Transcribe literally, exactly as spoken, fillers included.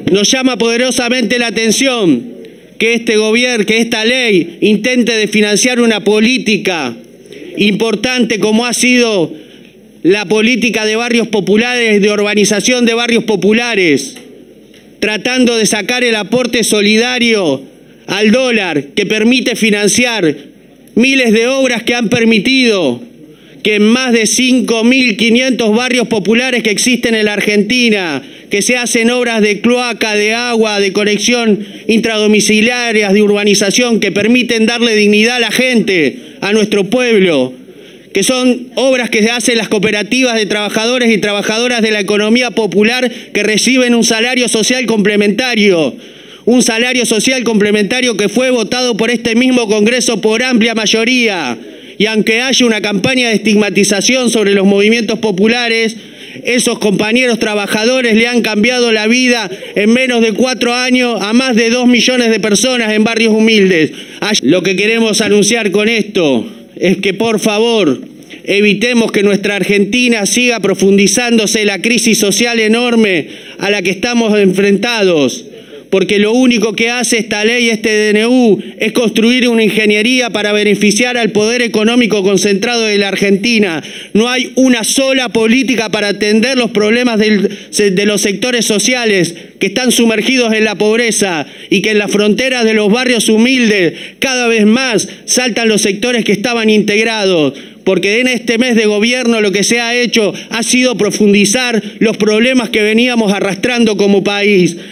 Nos llama poderosamente la atención que este gobierno, que esta ley intente de financiar una política importante como ha sido la política de barrios populares, de urbanización de barrios populares, tratando de sacar el aporte solidario al dólar que permite financiar miles de obras que han permitido que en más de cinco mil quinientos barrios populares que existen en la Argentina, que se hacen obras de cloaca, de agua, de conexión intradomiciliarias, de urbanización, que permiten darle dignidad a la gente, a nuestro pueblo, que son obras que se hacen las cooperativas de trabajadores y trabajadoras de la economía popular que reciben un salario social complementario, un salario social complementario que fue votado por este mismo Congreso por amplia mayoría. Y aunque haya una campaña de estigmatización sobre los movimientos populares, esos compañeros trabajadores le han cambiado la vida en menos de cuatro años a más de dos millones de personas en barrios humildes. Lo que queremos anunciar con esto es que, por favor, evitemos que nuestra Argentina siga profundizándose la crisis social enorme a la que estamos enfrentados, porque lo único que hace esta ley, este D N U, es construir una ingeniería para beneficiar al poder económico concentrado de la Argentina. No hay una sola política para atender los problemas del, de los sectores sociales que están sumergidos en la pobreza y que en las fronteras de los barrios humildes cada vez más saltan los sectores que estaban integrados. Porque en este mes de gobierno lo que se ha hecho ha sido profundizar los problemas que veníamos arrastrando como país.